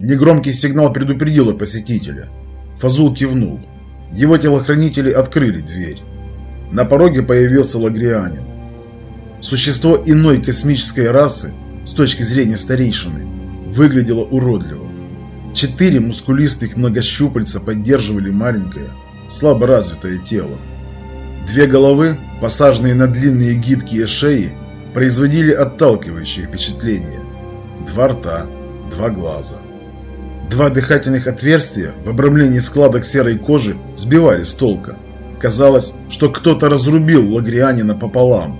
Негромкий сигнал предупредил о посетителе. Фазул кивнул. Его телохранители открыли дверь. На пороге появился лагрианин. Существо иной космической расы, с точки зрения старейшины, выглядело уродливо. 4 мускулистых многощупальца поддерживали маленькое, слабо развитое тело. 2 головы, посаженные на длинные гибкие шеи, производили отталкивающее впечатление. 2 рта, 2 глаза. 2 дыхательных отверстия в обрамлении складок серой кожи сбивали с толка. Казалось, что кто-то разрубил лагрианина пополам.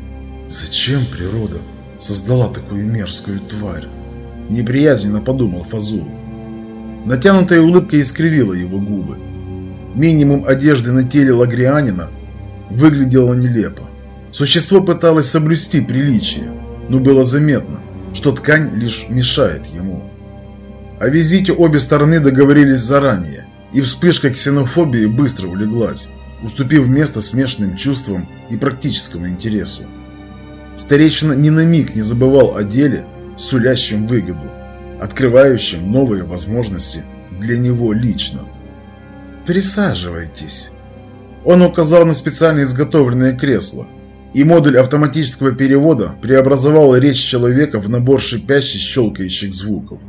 «Зачем природа создала такую мерзкую тварь?» – неприязненно подумал Фазул. Натянутая улыбка искривила его губы. Минимум одежды на теле лагрианина выглядело нелепо. Существо пыталось соблюсти приличие, но было заметно, что ткань лишь мешает ему. О визите обе стороны договорились заранее, и вспышка ксенофобии быстро улеглась, уступив место смешанным чувствам и практическому интересу. Старейшина ни на миг не забывал о деле, сулящем выгоду, открывающем новые возможности для него лично. «Присаживайтесь». Он указал на специально изготовленное кресло, и модуль автоматического перевода преобразовал речь человека в набор шипящих, щелкающих звуков.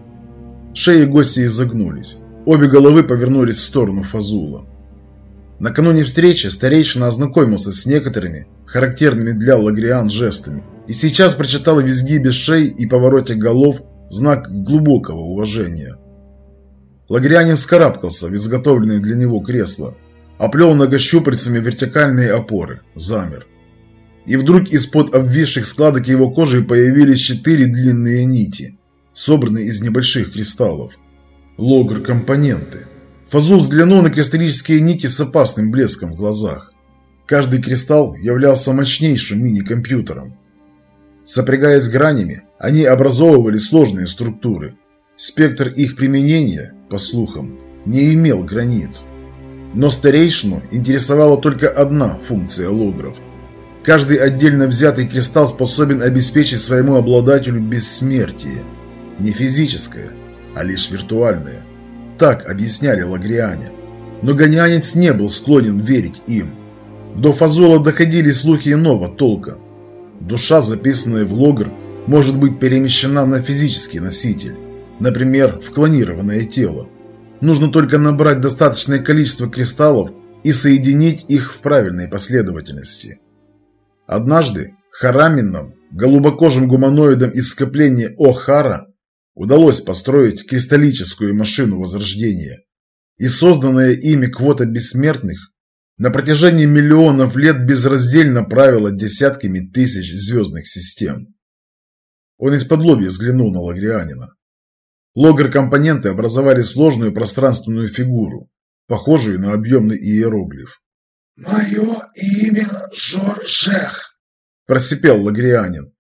Шеи гостя изогнулись, обе головы повернулись в сторону Фазула. Накануне встречи старейшина ознакомился с некоторыми характерными для лагриан жестами и сейчас прочитал в изгибе шеи и повороте голов знак глубокого уважения. Лагрианин вскарабкался в изготовленное для него кресло, оплел многощупальцами вертикальные опоры, замер. И вдруг из-под обвисших складок его кожи появились 4 длинные нити, собранные из небольших кристаллов. Логр-компоненты. Фазул взглянул на кристаллические нити с опасным блеском в глазах. Каждый кристалл являлся мощнейшим мини-компьютером. Сопрягаясь гранями, они образовывали сложные структуры. Спектр их применения, по слухам, не имел границ. Но старейшину интересовала только одна функция логров. Каждый отдельно взятый кристалл способен обеспечить своему обладателю бессмертие. Не физическое, а лишь виртуальное. Так объясняли лагриане. Но гонянец не был склонен верить им. До Фазула доходили слухи иного толка. Душа, записанная в логр, может быть перемещена на физический носитель. Например, в клонированное тело. Нужно только набрать достаточное количество кристаллов и соединить их в правильной последовательности. Однажды Хараминам, голубокожим гуманоидам из скопления О'Хара, удалось построить кристаллическую машину возрождения, и созданная ими квота бессмертных на протяжении миллионов лет безраздельно правила десятками тысяч звездных систем. Он из-подлобья взглянул на лагрианина. Логр-компоненты образовали сложную пространственную фигуру, похожую на объемный иероглиф. «Мое имя Жор-Шех», – просипел лагрианин.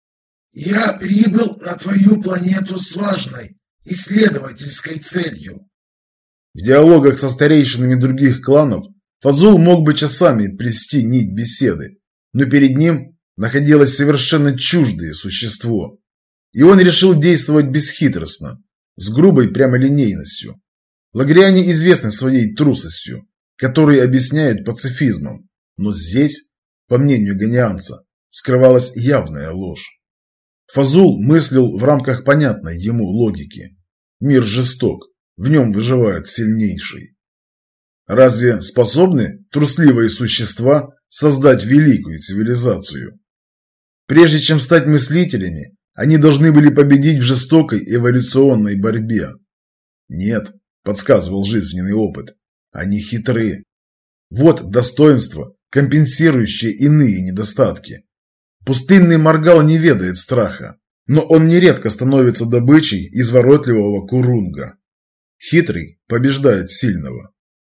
«Я прибыл на твою планету с важной исследовательской целью». В диалогах со старейшинами других кланов Фазул мог бы часами плести нить беседы, но перед ним находилось совершенно чуждое существо. И он решил действовать бесхитростно, с грубой прямолинейностью. Лагриане известны своей трусостью, которую объясняют пацифизмом, но здесь, по мнению гонианца, скрывалась явная ложь. Фазул мыслил в рамках понятной ему логики. Мир жесток, в нем выживает сильнейший. Разве способны трусливые существа создать великую цивилизацию? Прежде чем стать мыслителями, они должны были победить в жестокой эволюционной борьбе. Нет, подсказывал жизненный опыт, они хитры. Вот достоинство, компенсирующее иные недостатки. Пустынный Маргал не ведает страха, но он нередко становится добычей изворотливого Курунга. Хитрый побеждает сильного.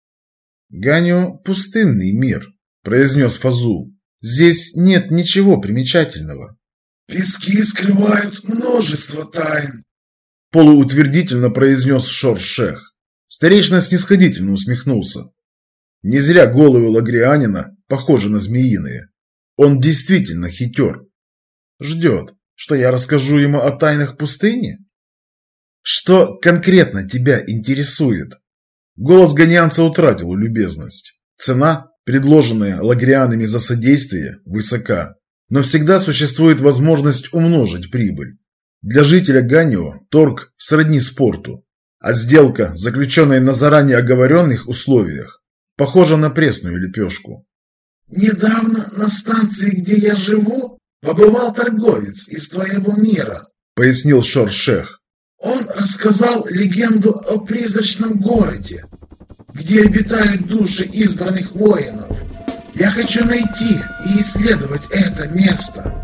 «Ганю – пустынный мир», – произнес Фазул. «Здесь нет ничего примечательного». «Пески скрывают множество тайн», – полуутвердительно произнес Шор-Шех. Старейшина снисходительно усмехнулся. Не зря головы лагрианина похожи на змеиные. Он действительно хитер. Ждет, что я расскажу ему о тайнах пустыни? Что конкретно тебя интересует? Голос гонянца утратил любезность. Цена, предложенная лагрианами за содействие, высока, но всегда существует возможность умножить прибыль. Для жителя Ганио торг сродни спорту, а сделка, заключенная на заранее оговоренных условиях, похожа на пресную лепешку. «Недавно на станции, где я живу, побывал торговец из твоего мира», — пояснил Шор-Шех. «Он рассказал легенду о призрачном городе, где обитают души избранных воинов. Я хочу найти и исследовать это место».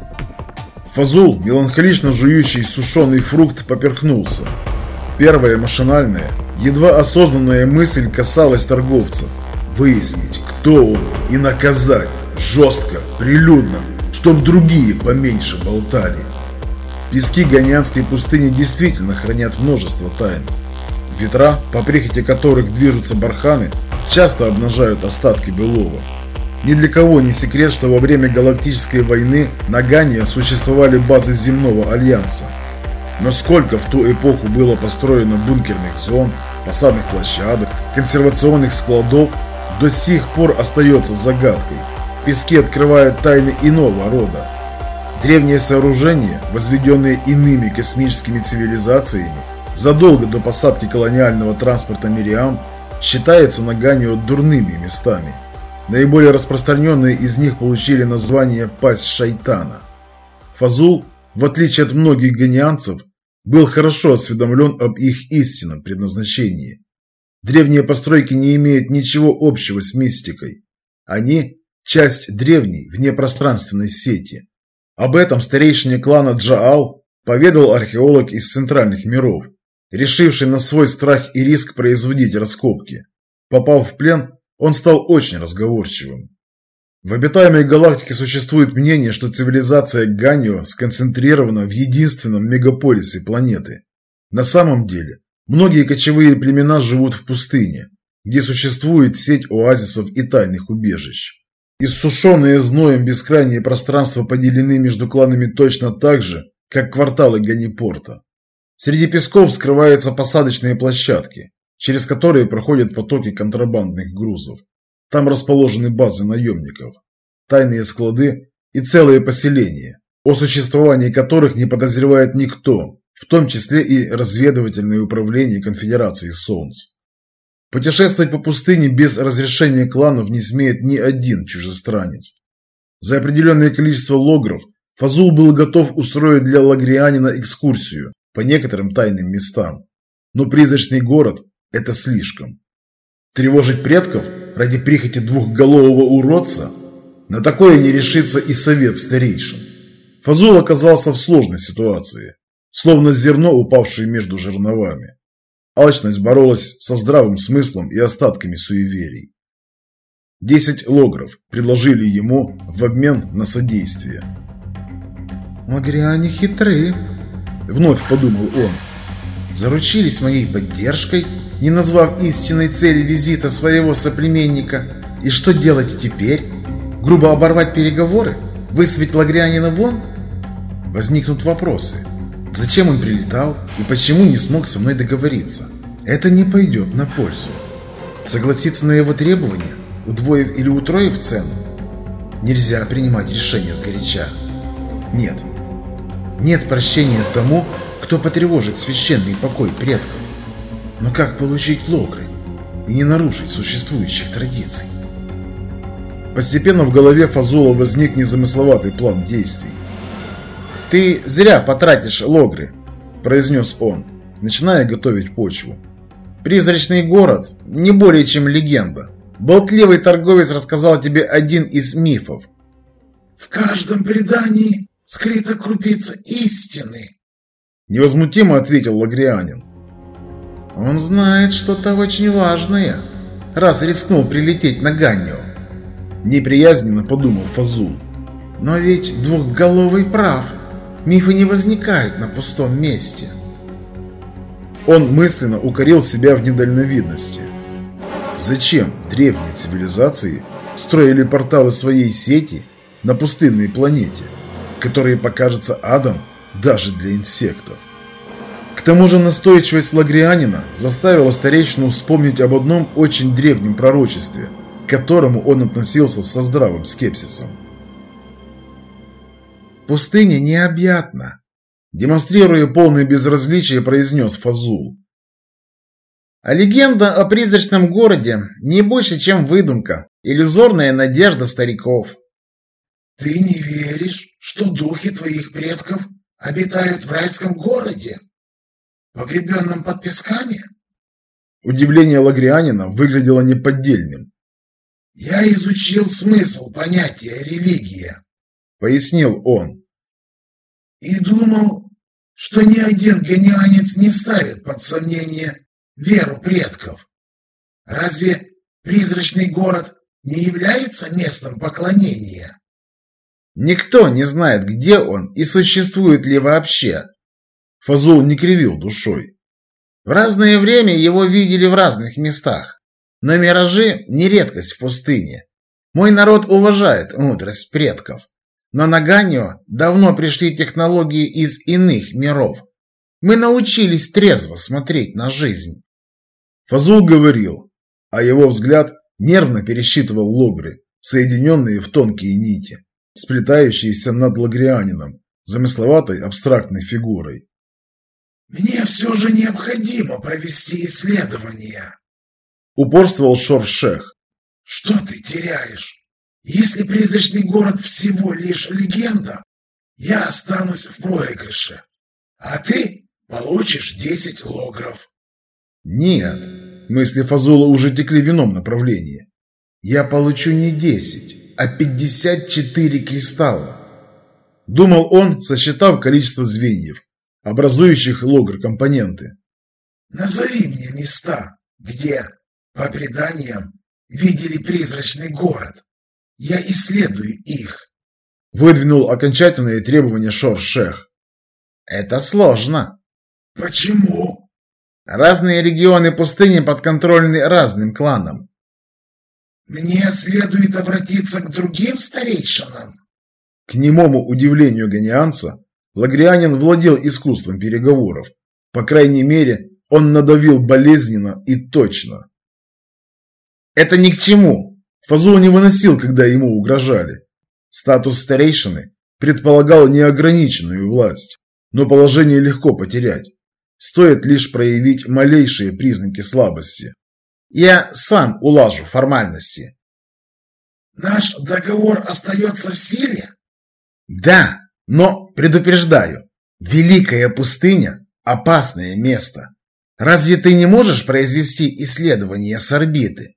Фазул, меланхолично жующий сушеный фрукт, поперхнулся. Первая машинальная, едва осознанная мысль касалась торговца. Выяснить, кто он, и наказать жестко, прилюдно, чтоб другие поменьше болтали. Пески Ганьянской пустыни действительно хранят множество тайн. Ветра, по прихоти которых движутся барханы, часто обнажают остатки былого. Ни для кого не секрет, что во время Галактической войны на Ганье существовали базы Земного Альянса. Но сколько в ту эпоху было построено бункерных зон, посадных площадок, консервационных складов, до сих пор остается загадкой. Пески открывают тайны иного рода. Древние сооружения, возведенные иными космическими цивилизациями, задолго до посадки колониального транспорта Мириам, считаются на Ганио дурными местами. Наиболее распространенные из них получили название «Пасть Шайтана». Фазул, в отличие от многих ганианцев, был хорошо осведомлен об их истинном предназначении. Древние постройки не имеют ничего общего с мистикой. Они – часть древней внепространственной сети. Об этом старейшине клана Джаал поведал археолог из центральных миров, решивший на свой страх и риск производить раскопки. Попав в плен, он стал очень разговорчивым. В обитаемой галактике существует мнение, что цивилизация Ганио сконцентрирована в единственном мегаполисе планеты. На самом деле, многие кочевые племена живут в пустыне, где существует сеть оазисов и тайных убежищ. Иссушенные зноем бескрайние пространства поделены между кланами точно так же, как кварталы Ганипорта. Среди песков скрываются посадочные площадки, через которые проходят потоки контрабандных грузов. Там расположены базы наемников, тайные склады и целые поселения, о существовании которых не подозревает никто, в том числе и разведывательное управление Конфедерации Солнц. Путешествовать по пустыне без разрешения кланов не смеет ни один чужестранец. За определенное количество логров Фазул был готов устроить для лагрианина экскурсию по некоторым тайным местам. Но призрачный город – это слишком. Тревожить предков ради прихоти двухголового уродца? На такое не решится и совет старейшин. Фазул оказался в сложной ситуации, словно зерно, упавшее между жерновами. Алчность боролась со здравым смыслом и остатками суеверий. 10 логров предложили ему в обмен на содействие. «Лагриане хитры», — вновь подумал он. «Заручились моей поддержкой, не назвав истинной цели визита своего соплеменника. И что делать теперь? Грубо оборвать переговоры? Выставить лагрианина вон?» Возникнут вопросы. Зачем он прилетал и почему не смог со мной договориться? Это не пойдет на пользу. Согласиться на его требования, удвоив или утроив цену? Нельзя принимать решения сгоряча. Нет. Нет прощения тому, кто потревожит священный покой предков. Но как получить логры и не нарушить существующих традиций? Постепенно в голове Фазула возник незамысловатый план действий. «Ты зря потратишь логры», – произнес он, начиная готовить почву. «Призрачный город не более чем легенда. Болтливый торговец рассказал тебе один из мифов». «В каждом предании скрыта крупица истины», – невозмутимо ответил лагрианин. «Он знает что-то очень важное, раз рискнул прилететь на Ганио», – неприязненно подумал Фазул. «Но ведь двухголовый прав. Мифы не возникают на пустом месте». Он мысленно укорил себя в недальновидности. Зачем древние цивилизации строили порталы своей сети на пустынной планете, которые покажутся адом даже для инсектов? К тому же настойчивость Лагрианина заставила старейшину вспомнить об одном очень древнем пророчестве, к которому он относился со здравым скепсисом. «Пустыня необъятна», – демонстрируя полное безразличие, произнес Фазул. «А легенда о призрачном городе не больше, чем выдумка, иллюзорная надежда стариков». «Ты не веришь, что духи твоих предков обитают в райском городе, погребенном под песками?» Удивление Лагрианина выглядело неподдельным. «Я изучил смысл понятия «религия», — пояснил он. «И думал, что ни один ганианец не ставит под сомнение веру предков. Разве призрачный город не является местом поклонения?» «Никто не знает, где он и существует ли вообще». Фазул не кривил душой. «В разное время его видели в разных местах, но миражи не редкость в пустыне. Мой народ уважает мудрость предков, но на Ганио давно пришли технологии из иных миров. Мы научились трезво смотреть на жизнь». Фазул говорил, а его взгляд нервно пересчитывал логры, соединенные в тонкие нити, сплетающиеся над Лагрианином, замысловатой абстрактной фигурой. «Мне все же необходимо провести исследование», — упорствовал Шор-Шех. «Что ты теряешь? Если призрачный город всего лишь легенда, я останусь в проигрыше, а ты получишь 10 логров». «Нет», — мысли Фазула уже текли в ином направлении. «Я получу не 10, а 54 кристалла», — думал он, сосчитав количество звеньев, образующих логр-компоненты. «Назови мне места, где, по преданиям, видели призрачный город. Я исследую их», — выдвинул окончательные требования Шор-Шех. «Это сложно». «Почему?» «Разные регионы пустыни подконтрольны разным кланам». «Мне следует обратиться к другим старейшинам?» К немому удивлению ганианца, Лагрианин владел искусством переговоров. По крайней мере, он надавил болезненно и точно. «Это ни к чему!» Фазул не выносил, когда ему угрожали. Статус старейшины предполагал неограниченную власть, но положение легко потерять. Стоит лишь проявить малейшие признаки слабости. «Я сам улажу формальности». «Наш договор остается в силе?» «Да, но предупреждаю, Великая пустыня – опасное место. Разве ты не можешь произвести исследование с орбиты?»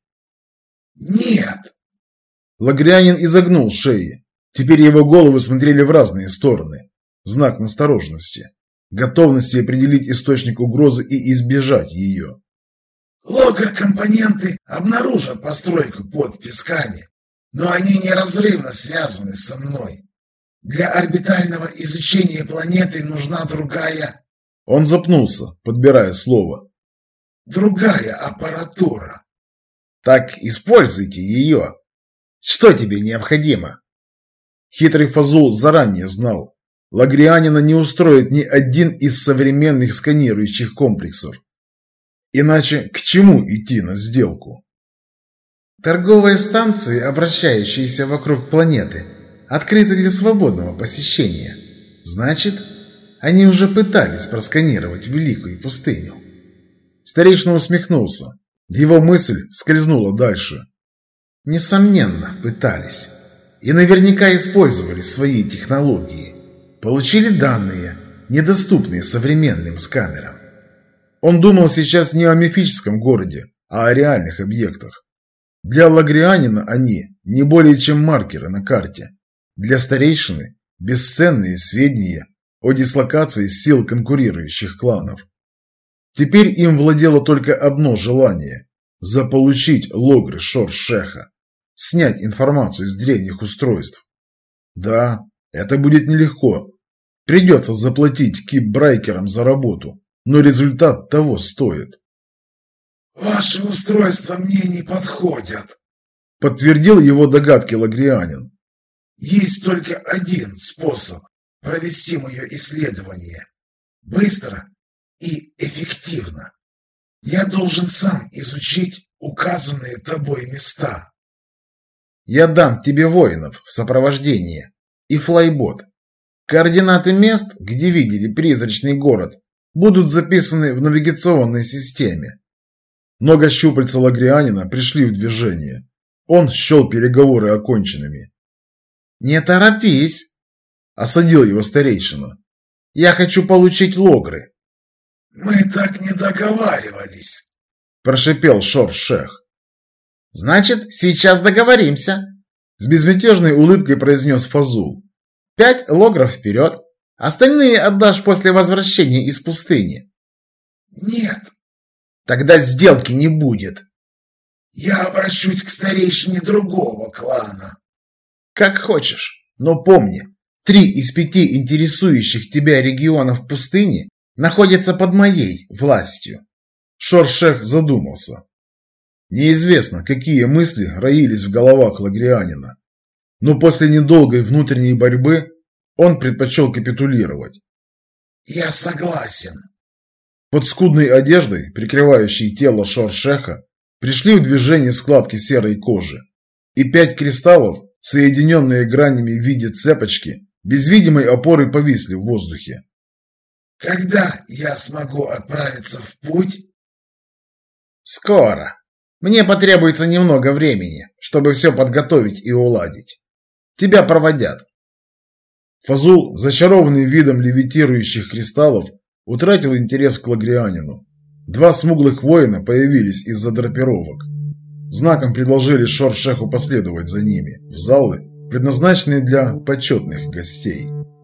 «Нет». Лагрианин изогнул шеи. Теперь его головы смотрели в разные стороны. Знак настороженности. Готовности определить источник угрозы и избежать ее. «Логр-компоненты обнаружат постройку под песками, но они неразрывно связаны со мной. Для орбитального изучения планеты нужна другая...» Он запнулся, подбирая слово. «Другая аппаратура». «Так используйте ее. Что тебе необходимо?» Хитрый Фазул заранее знал. Лагрианина не устроит ни один из современных сканирующих комплексов. Иначе к чему идти на сделку? «Торговые станции, обращающиеся вокруг планеты, открыты для свободного посещения. Значит, они уже пытались просканировать Великую пустыню». Старейшина усмехнулся. Его мысль скользнула дальше. «Несомненно, пытались. И наверняка использовали свои технологии. Получили данные, недоступные современным сканерам». Он думал сейчас не о мифическом городе, а о реальных объектах. Для Лагрианина они не более чем маркеры на карте. Для старейшины – бесценные сведения о дислокации сил конкурирующих кланов. Теперь им владело только одно желание – заполучить логры Шор-Шеха, снять информацию с древних устройств. Да, это будет нелегко. Придется заплатить кип-брайкерам за работу, но результат того стоит. «Ваши устройства мне не подходят», – подтвердил его догадки Лагрианин. «Есть только один способ провести мое исследование. Быстро и эффективно. Я должен сам изучить указанные тобой места. Я дам тебе воинов в сопровождении и флайбот. Координаты мест, где видели призрачный город, будут записаны в навигационной системе. Нога щупальца лагрианина пришли в движение. Он счел переговоры оконченными. «Не торопись!» – осадил его старейшина. «Я хочу получить логры». «Мы так не договаривались», – прошипел Шор-Шех. «Значит, сейчас договоримся», – с безмятежной улыбкой произнес Фазул. 5 логров вперед, остальные отдашь после возвращения из пустыни». «Нет». «Тогда сделки не будет». «Я обращусь к старейшине другого клана». «Как хочешь, но помни, 3 из 5 интересующих тебя регионов пустыни находятся под моей властью». Шор-Шех задумался. Неизвестно, какие мысли роились в головах лагрианина, но после недолгой внутренней борьбы он предпочел капитулировать. «Я согласен». Под скудной одеждой, прикрывающей тело Шор-Шеха, пришли в движение складки серой кожи, и 5 кристаллов, соединенные гранями в виде цепочки, без видимой опоры повисли в воздухе. «Когда я смогу отправиться в путь?» «Скоро. Мне потребуется немного времени, чтобы все подготовить и уладить. Тебя проводят». Фазул, зачарованный видом левитирующих кристаллов, утратил интерес к лагрианину. 2 смуглых воина появились из-за драпировок. Знаком предложили Шор-Шеху последовать за ними в залы, предназначенные для почетных гостей.